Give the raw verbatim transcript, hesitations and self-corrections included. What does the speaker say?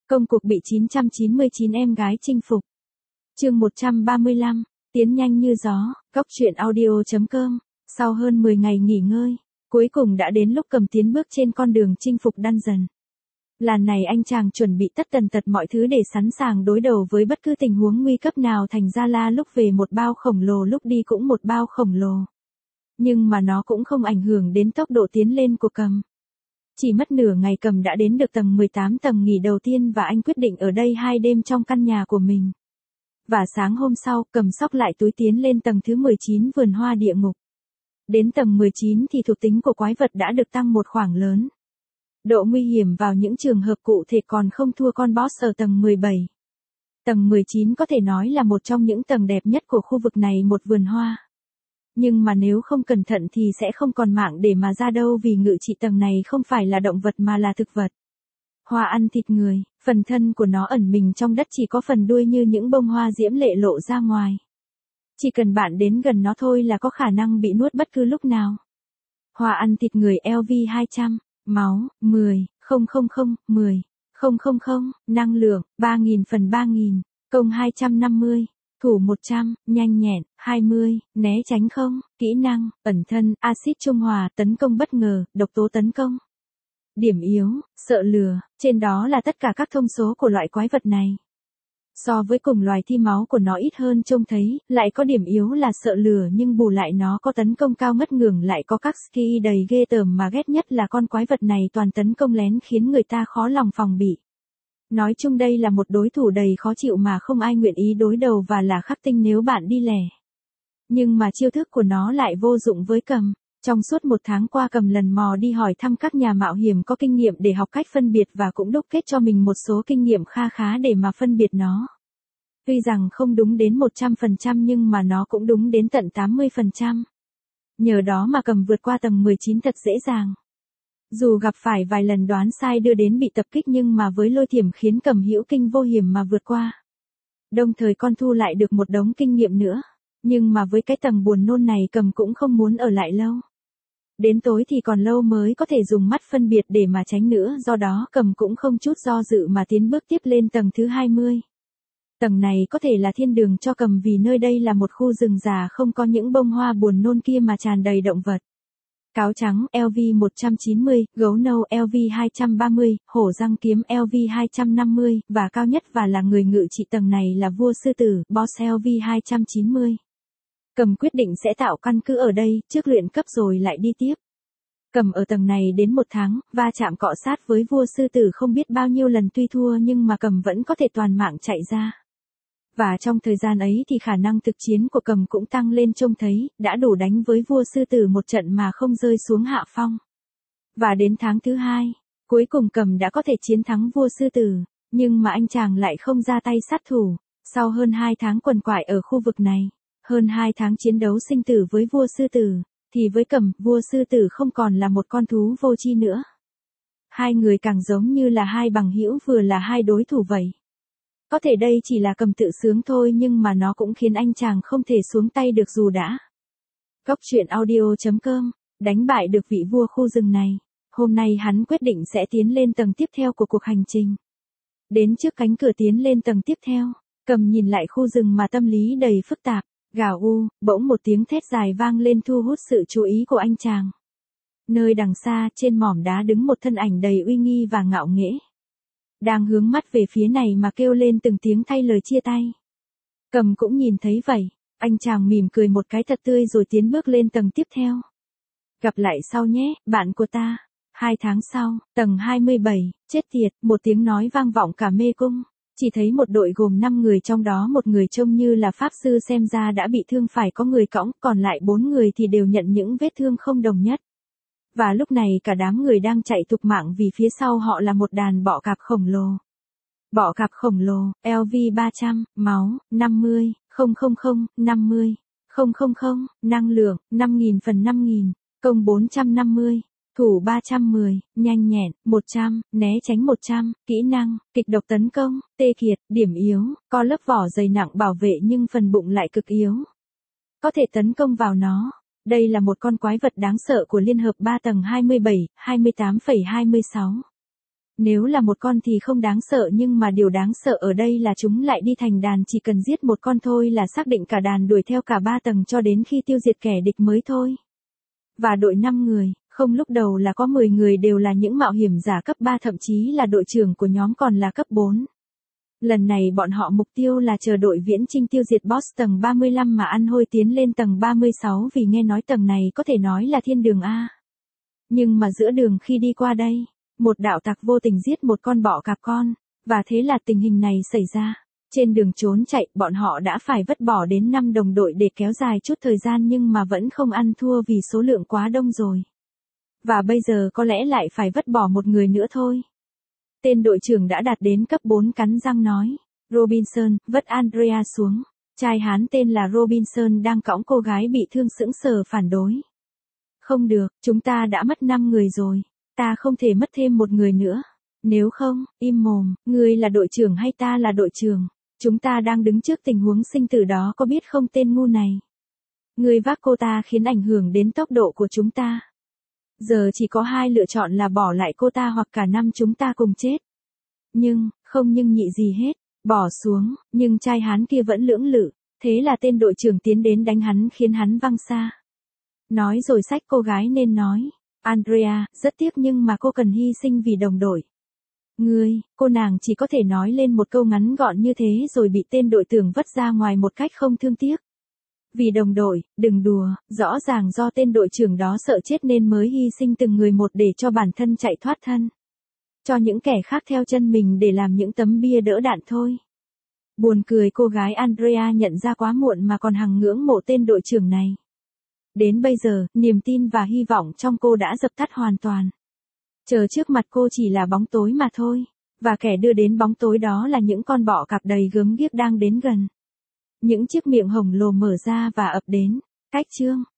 Công cuộc bị chín trăm chín mươi chín em gái chinh phục. Chương một trăm ba mươi lăm, tiến nhanh như gió, góc truyện audio chấm com. Sau hơn mười ngày nghỉ ngơi, cuối cùng đã đến lúc Cầm tiến bước trên con đường chinh phục Dungeon. Lần này anh chàng chuẩn bị tất tần tật mọi thứ để sẵn sàng đối đầu với bất cứ tình huống nguy cấp nào, thành ra là lúc về một bao khổng lồ, lúc đi cũng một bao khổng lồ. Nhưng mà nó cũng không ảnh hưởng đến tốc độ tiến lên của Cầm. Chỉ mất nửa ngày Cầm đã đến được tầng mười tám, tầng nghỉ đầu tiên, và anh quyết định ở đây hai đêm trong căn nhà của mình. Và sáng hôm sau, Cầm xốc lại túi tiến lên tầng thứ mười chín, vườn hoa địa ngục. Đến tầng mười chín thì thuộc tính của quái vật đã được tăng một khoảng lớn. Độ nguy hiểm vào những trường hợp cụ thể còn không thua con boss ở tầng mười bảy. Tầng mười chín có thể nói là một trong những tầng đẹp nhất của khu vực này, một vườn hoa. Nhưng mà nếu không cẩn thận thì sẽ không còn mạng để mà ra đâu, vì ngự trị tầng này không phải là động vật mà là thực vật. Hoa ăn thịt người, phần thân của nó ẩn mình trong đất, chỉ có phần đuôi như những bông hoa diễm lệ lộ ra ngoài. Chỉ cần bạn đến gần nó thôi là có khả năng bị nuốt bất cứ lúc nào. Hoa ăn thịt người L V hai trăm, máu, mười, không không không, mười, không không không, năng lượng, ba nghìn phần ba nghìn, công hai trăm năm mươi, thủ một trăm, nhanh nhẹn, hai mươi, né tránh không, kỹ năng, ẩn thân, axit trung hòa, tấn công bất ngờ, độc tố tấn công. Điểm yếu, sợ lửa, trên đó là tất cả các thông số của loại quái vật này. So với cùng loài thì máu của nó ít hơn trông thấy, lại có điểm yếu là sợ lửa, nhưng bù lại nó có tấn công cao ngất ngưởng, lại có các skill đầy ghê tởm, mà ghét nhất là con quái vật này toàn tấn công lén khiến người ta khó lòng phòng bị. Nói chung đây là một đối thủ đầy khó chịu mà không ai nguyện ý đối đầu, và là khắc tinh nếu bạn đi lẻ. Nhưng mà chiêu thức của nó lại vô dụng với Cầm. Trong suốt một tháng qua, Cầm lần mò đi hỏi thăm các nhà mạo hiểm có kinh nghiệm để học cách phân biệt, và cũng đúc kết cho mình một số kinh nghiệm kha khá để mà phân biệt nó. Tuy rằng không đúng đến một trăm phần trăm nhưng mà nó cũng đúng đến tận tám mươi phần trăm. Nhờ đó mà Cầm vượt qua tầng mười chín thật dễ dàng. Dù gặp phải vài lần đoán sai đưa đến bị tập kích, nhưng mà với lôi thiểm khiến Cầm hữu kinh vô hiểm mà vượt qua. Đồng thời con thu lại được một đống kinh nghiệm nữa. Nhưng mà với cái tầng buồn nôn này, Cầm cũng không muốn ở lại lâu. Đến tối thì còn lâu mới có thể dùng mắt phân biệt để mà tránh nữa, do đó Cầm cũng không chút do dự mà tiến bước tiếp lên tầng thứ hai mươi. Tầng này có thể là thiên đường cho Cầm, vì nơi đây là một khu rừng già không có những bông hoa buồn nôn kia mà tràn đầy động vật. Cáo trắng L V một trăm chín mươi, gấu nâu L V hai trăm ba mươi, hổ răng kiếm L V hai trăm năm mươi, và cao nhất và là người ngự trị tầng này là vua sư tử, boss L V hai trăm chín mươi. Cầm quyết định sẽ tạo căn cứ ở đây, trước luyện cấp rồi lại đi tiếp. Cầm ở tầng này đến một tháng, va chạm cọ sát với vua sư tử không biết bao nhiêu lần, tuy thua nhưng mà Cầm vẫn có thể toàn mạng chạy ra. Và trong thời gian ấy thì khả năng thực chiến của Cầm cũng tăng lên, trông thấy, đã đủ đánh với vua sư tử một trận mà không rơi xuống hạ phong. Và đến tháng thứ hai, cuối cùng Cầm đã có thể chiến thắng vua sư tử, nhưng mà anh chàng lại không ra tay sát thủ. Sau hơn hai tháng quằn quại ở khu vực này, hơn hai tháng chiến đấu sinh tử với vua sư tử, thì với Cầm, vua sư tử không còn là một con thú vô tri nữa. Hai người càng giống như là hai bằng hữu, vừa là hai đối thủ vậy. Có thể đây chỉ là Cầm tự sướng thôi, nhưng mà nó cũng khiến anh chàng không thể xuống tay được dù đã. Góc truyện audio chấm com, đánh bại được vị vua khu rừng này. Hôm nay hắn quyết định sẽ tiến lên tầng tiếp theo của cuộc hành trình. Đến trước cánh cửa tiến lên tầng tiếp theo, Cầm nhìn lại khu rừng mà tâm lý đầy phức tạp. Gào u, bỗng một tiếng thét dài vang lên thu hút sự chú ý của anh chàng. Nơi đằng xa, trên mỏm đá đứng một thân ảnh đầy uy nghi và ngạo nghễ. Đang hướng mắt về phía này mà kêu lên từng tiếng thay lời chia tay. Cầm cũng nhìn thấy vậy, anh chàng mỉm cười một cái thật tươi rồi tiến bước lên tầng tiếp theo. Gặp lại sau nhé, bạn của ta. Hai tháng sau, tầng hai mươi bảy, chết tiệt, một tiếng nói vang vọng cả mê cung. Chỉ thấy một đội gồm năm người, trong đó một người trông như là pháp sư, xem ra đã bị thương phải có người cõng, còn lại bốn người thì đều nhận những vết thương không đồng nhất. Và lúc này cả đám người đang chạy thục mạng, vì phía sau họ là một đàn bọ cạp khổng lồ. Bọ cạp khổng lồ, L V ba trăm, máu, năm mươi, không không không, năm mươi, không không không, năng lượng, năm nghìn phần năm nghìn, công bốn trăm năm mươi. Thủ ba trăm mười, nhanh nhẹn, một trăm, né tránh một trăm, kỹ năng, kịch độc tấn công, tê kiệt, điểm yếu, có lớp vỏ dày nặng bảo vệ nhưng phần bụng lại cực yếu. Có thể tấn công vào nó. Đây là một con quái vật đáng sợ của Liên hợp ba tầng hai mươi bảy, hai mươi tám phẩy hai mươi sáu. Nếu là một con thì không đáng sợ nhưng mà điều đáng sợ ở đây là chúng lại đi thành đàn, chỉ cần giết một con thôi là xác định cả đàn đuổi theo cả ba tầng cho đến khi tiêu diệt kẻ địch mới thôi. Và đội năm người, không lúc đầu là có mười người đều là những mạo hiểm giả cấp ba, thậm chí là đội trưởng của nhóm còn là cấp bốn. Lần này bọn họ mục tiêu là chờ đội viễn chinh tiêu diệt boss tầng ba mươi lăm mà ăn hôi tiến lên tầng ba mươi sáu, vì nghe nói tầng này có thể nói là thiên đường A. Nhưng mà giữa đường khi đi qua đây, một đạo tặc vô tình giết một con bọ cạp con, và thế là tình hình này xảy ra. Trên đường trốn chạy, bọn họ đã phải vứt bỏ đến năm đồng đội để kéo dài chút thời gian nhưng mà vẫn không ăn thua vì số lượng quá đông rồi. Và bây giờ có lẽ lại phải vứt bỏ một người nữa thôi. Tên đội trưởng đã đạt đến cấp bốn cắn răng nói. Robinson, vứt Andrea xuống. Trai Hán tên là Robinson đang cõng cô gái bị thương sững sờ phản đối. Không được, chúng ta đã mất năm người rồi. Ta không thể mất thêm một người nữa. Nếu không, im mồm, ngươi là đội trưởng hay ta là đội trưởng? Chúng ta đang đứng trước tình huống sinh tử đó, có biết không tên ngu này? Ngươi vác cô ta khiến ảnh hưởng đến tốc độ của chúng ta. Giờ chỉ có hai lựa chọn là bỏ lại cô ta hoặc cả năm chúng ta cùng chết. Nhưng, không nhưng nhị gì hết, bỏ xuống, nhưng trai Hán kia vẫn lưỡng lự, thế là tên đội trưởng tiến đến đánh hắn khiến hắn văng xa. Nói rồi xách cô gái nên nói, Andrea, rất tiếc nhưng mà cô cần hy sinh vì đồng đội. Ngươi, cô nàng chỉ có thể nói lên một câu ngắn gọn như thế rồi bị tên đội trưởng vứt ra ngoài một cách không thương tiếc. Vì đồng đội, đừng đùa, rõ ràng do tên đội trưởng đó sợ chết nên mới hy sinh từng người một để cho bản thân chạy thoát thân. Cho những kẻ khác theo chân mình để làm những tấm bia đỡ đạn thôi. Buồn cười, cô gái Andrea nhận ra quá muộn mà còn hằng ngưỡng mộ tên đội trưởng này. Đến bây giờ, niềm tin và hy vọng trong cô đã dập tắt hoàn toàn. Chờ trước mặt cô chỉ là bóng tối mà thôi, và kẻ đưa đến bóng tối đó là những con bọ cạp đầy gớm ghiếc đang đến gần. Những chiếc miệng hồng lồ mở ra và ập đến. Cách chương